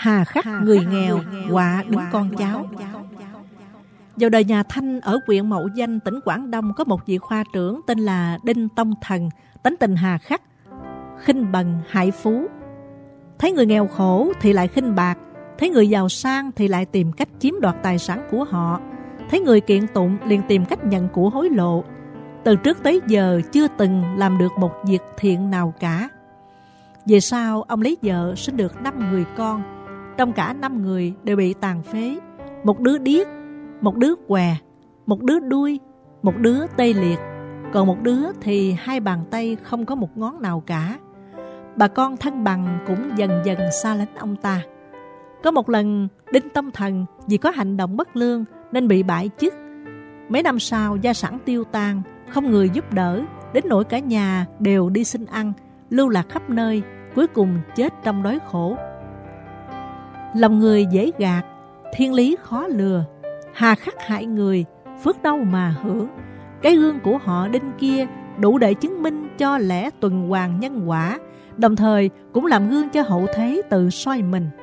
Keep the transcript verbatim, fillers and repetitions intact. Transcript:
Hà khắc người nghèo, họa đứng con cháu. Vào đời nhà Thanh ở huyện Mậu Danh, tỉnh Quảng Đông có một vị khoa trưởng tên là Đinh Tông Thần, tánh tình hà khắc, khinh bần hại phú. Thấy người nghèo khổ thì lại khinh bạc, thấy người giàu sang thì lại tìm cách chiếm đoạt tài sản của họ, thấy người kiện tụng liền tìm cách nhận của hối lộ. Từ trước tới giờ chưa từng làm được một việc thiện nào cả. Về sau ông lấy vợ sinh được năm người con, trong cả năm người đều bị tàn phế. Một đứa điếc, một đứa què, một đứa đuôi, một đứa tê liệt, còn một đứa thì hai bàn tay không có một ngón nào cả. Bà con thân bằng cũng dần dần xa lánh ông ta. Có một lần Đinh Tông Thần vì có hành động bất lương nên bị bãi chức. Mấy năm sau gia sản tiêu tan, không người giúp đỡ, đến nỗi cả nhà đều đi xin ăn, lưu lạc khắp nơi, cuối cùng chết trong đói khổ. Lòng người dễ gạt, thiên lý khó lừa, hà khắc hại người, phước đâu mà hưởng. Cái gương của họ Đinh kia đủ để chứng minh cho lẽ tuần hoàn nhân quả, đồng thời cũng làm gương cho hậu thế tự soi mình.